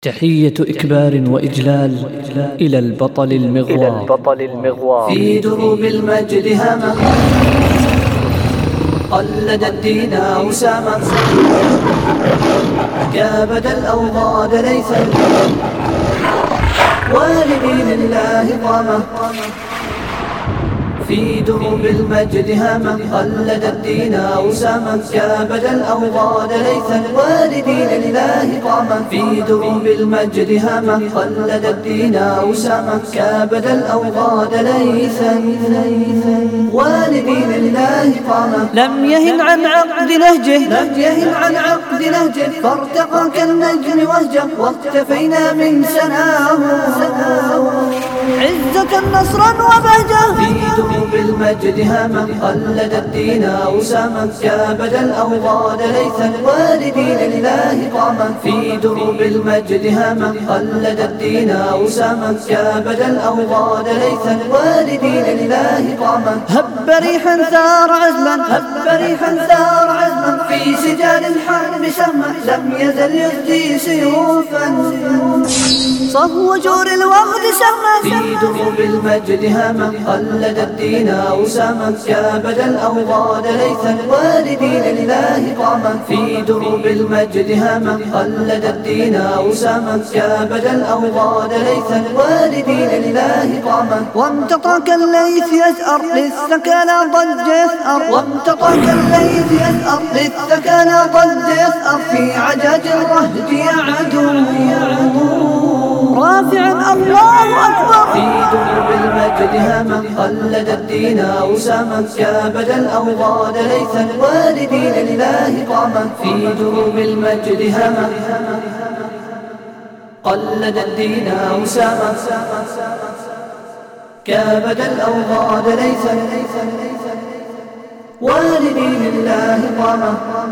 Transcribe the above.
تحية إكبار وإجلال إلى البطل المغوار في دروب المجد هما قلد الدين أسامة كابد الأوغاد ليثا ولدين الله قامة في دروب المجد هما قلد الدين أسامة كابد الأوغاد ليثا ولدين الله قامة في دروب المجد هما قلد الدين أسامة كابد الأوغاد ليثا ولدين الله قامة لم يهن عن عقد نهجه فارتقى كالنجم وهجه واقتفينا من سناه عزة نصرا وبهجة في دروب المجد هما قلد الدين أسامة كابد الأوغاد ليثا والدين لله قاما في دروب المجد هما قلد الدين أسامة كابد الأوغاد ليثا والدين لله قاما هب ريحا ثار عزما في سجال الحرب سهما لم يزل يهدي سيوفا صهو جور الوغد سهما في دروب المجد هما قلد الدين أسامة كابد الأوغاد ليثا والدين لله قاما في دروب المجد هما قلد الدين أسامة كابد الأوغاد ليثا والدين لله قاما وامتطى كالليث يزأر للثكالى ضج يثأر في عجاج الرهج يعدو رافعا الله أكبر في دروب المجد هما قلد الدين أسامة كابد الأوغاد ليثا والدين لله قاما في دروب المجد هما قلد الدين أسامة كابد الأوغاد ليثا والدين لله قاما